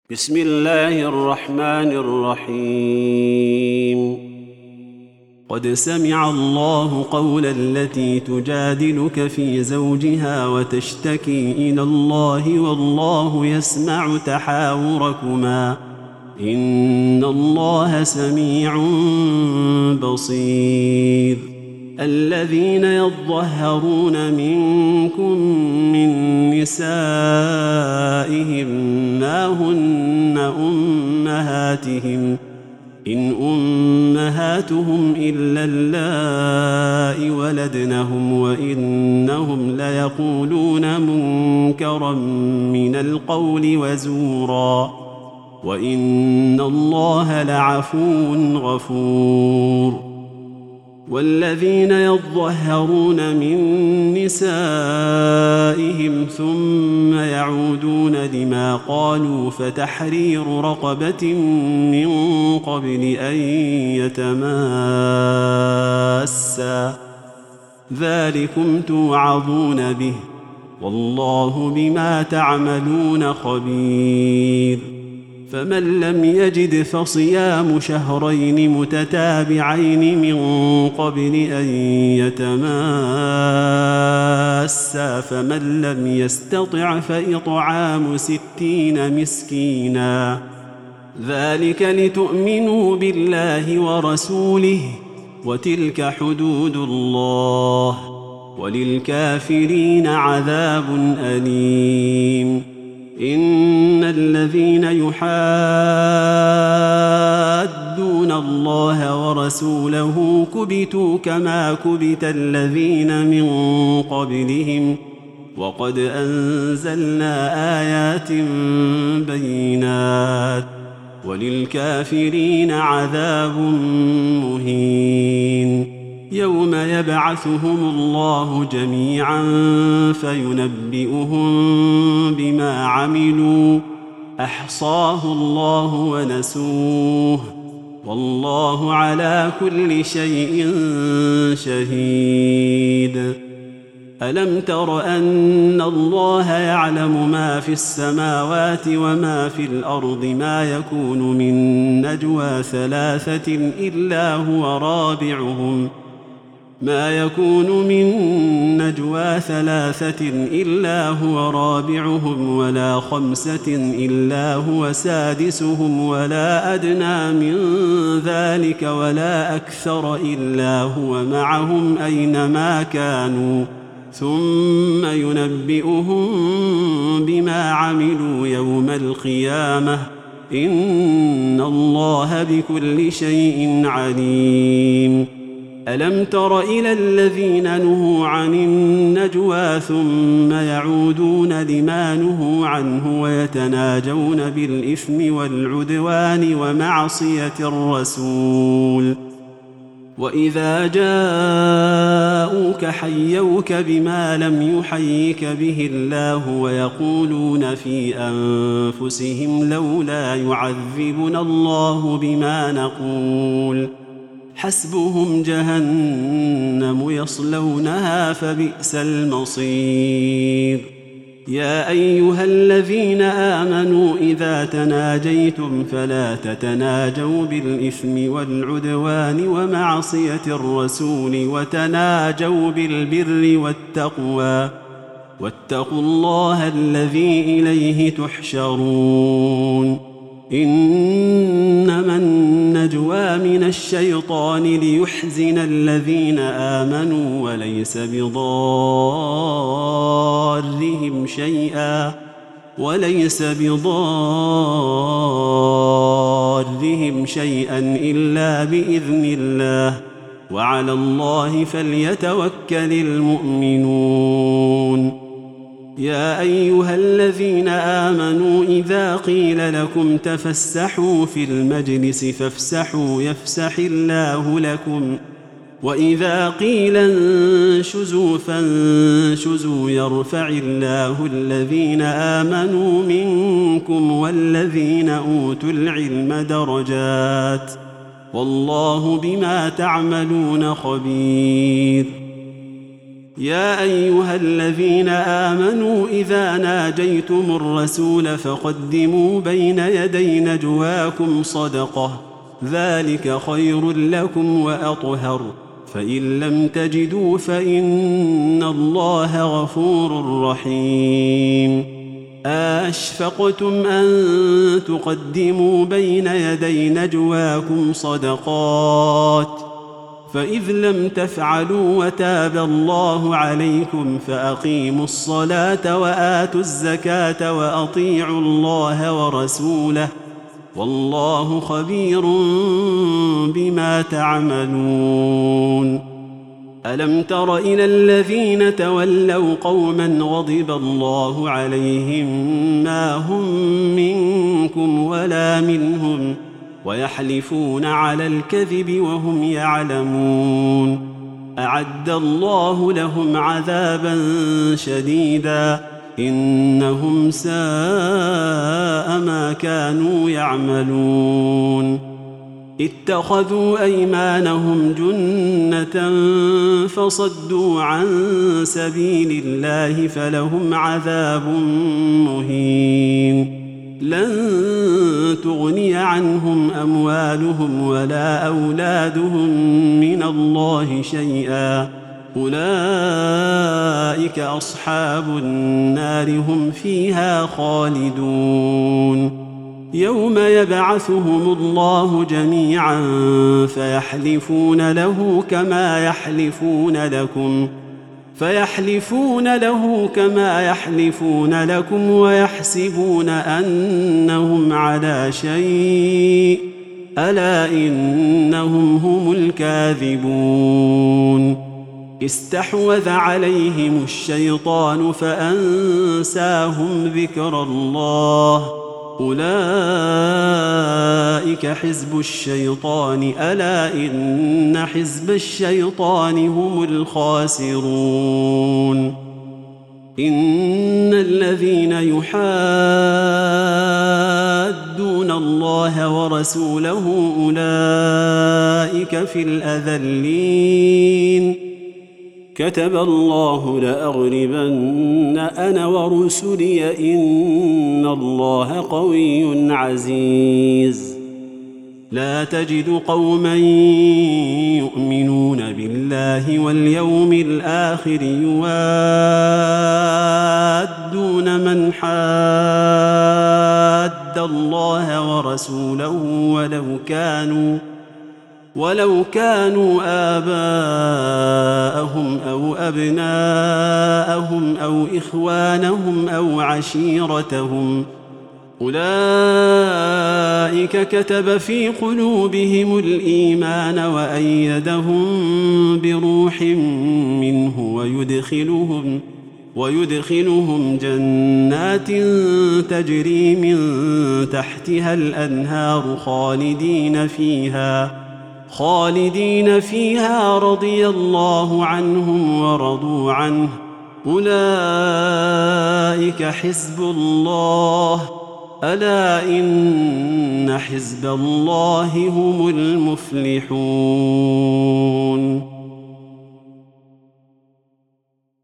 بسم الله الرحمن الرحيم. قد سمع الله قول التي تجادلك في زوجها وتشتكي إلى الله والله يسمع تحاوركما إن الله سميع بصير. الذين يظهرون منكم من نسائهم ما هن أمهاتهم إن أمهاتهم إلا اللائي ولدنهم وإنهم ليقولون منكرا من القول وزورا وإن الله لعفو غفور. والذين يظهرون من نسائهم ثم يعودون لما قالوا فتحرير رقبة من قبل أن يتماسا ذلكم توعظون به والله بما تعملون خبير. فمن لم يجد فصيام شهرين متتابعين من قبل أن يتماسا فمن لم يستطع فإطعام 60 مسكينا ذلك لتؤمنوا بالله ورسوله وتلك حدود الله وللكافرين عذاب أليم. إن الذين يحادون الله ورسوله كبتوا كما كبت الذين من قبلهم وقد أنزلنا آيات بينات وللكافرين عذاب مهين. يوم يبعثهم الله جميعا فينبئهم بما عملوا أحصاه الله ونسوه والله على كل شيء شهيد. ألم تر أن الله يعلم ما في السماوات وما في الأرض ما يكون من نجوى 3 إلا هو رابعهم ولا 5 إلا هو سادسهم ولا أدنى من ذلك ولا أكثر إلا هو معهم أينما كانوا ثم ينبئهم بما عملوا يوم القيامة إن الله بكل شيء عليم. ألم تر إلى الذين نهوا عن النجوى ثم يعودون لما نهوا عنه ويتناجون بالإثم والعدوان ومعصية الرسول وإذا جاءوك حيوك بما لم يحيك به الله ويقولون في أنفسهم لولا يعذبنا الله بما نقول حسبهم جهنم يصلونها فبئس المصير. يا أيها الذين آمنوا إذا تناجيتم فلا تتناجوا بالإثم والعدوان ومعصية الرسول وتناجوا بالبر والتقوى واتقوا الله الذي إليه تحشرون. إنما النجوى من الشيطان ليحزن الذين آمنوا وليس بضارهم شيئا إلا بإذن الله وعلى الله فليتوكل المؤمنون. يا أيها الذين آمنوا إذا قيل لكم تفسحوا في المجلس فافسحوا يفسح الله لكم وإذا قيل انشزوا فانشزوا يرفع الله الذين آمنوا منكم والذين أوتوا العلم درجات والله بما تعملون خبير. يا أيها الذين آمنوا إذا ناجيتم الرسول فقدموا بين يدي نجواكم صدقة ذلك خير لكم وأطهر فإن لم تجدوا فإن الله غفور رحيم أشفقتم أن تقدموا بين يدي نجواكم صدقات فإذ لم تفعلوا وتاب الله عليكم فأقيموا الصلاة وآتوا الزكاة وأطيعوا الله ورسوله والله خبير بما تعملون ألم تر إلى الذين تولوا قوما غضب الله عليهم ما هم منكم ولا منهم ويحلفون على الكذب وهم يعلمون أعد الله لهم عذابا شديدا إنهم ساء ما كانوا يعملون اتخذوا أيمانهم جنة فصدوا عن سبيل الله فلهم عذاب مهين لن تغني عنهم أموالهم ولا أولادهم من الله شيئا أولئك أصحاب النار هم فيها خالدون يوم يبعثهم الله جميعا فيحلفون له كما يحلفون لكم ويحسبون أنهم على شيء ألا إنهم هم الكاذبون استحوذ عليهم الشيطان فأنساهم ذكر الله أولئك حزب الشيطان ألا إن حزب الشيطان هم الخاسرون إن الذين يحادون الله ورسوله أولئك في الأذلين كتب الله لأغلبن أنا ورسلي إن الله قوي عزيز لا تجد قوما يؤمنون بالله واليوم الآخر يوادون من حاد الله ورسوله ولو كانوا آباءهم أو أبناءهم أو إخوانهم أو عشيرتهم أولئك كتب في قلوبهم الإيمان وأيدهم بروح منه ويدخلهم جنات تجري من تحتها الأنهار خالدين فيها رضي الله عنهم ورضوا عنه أولئك حزب الله ألا إن حزب الله هم المفلحون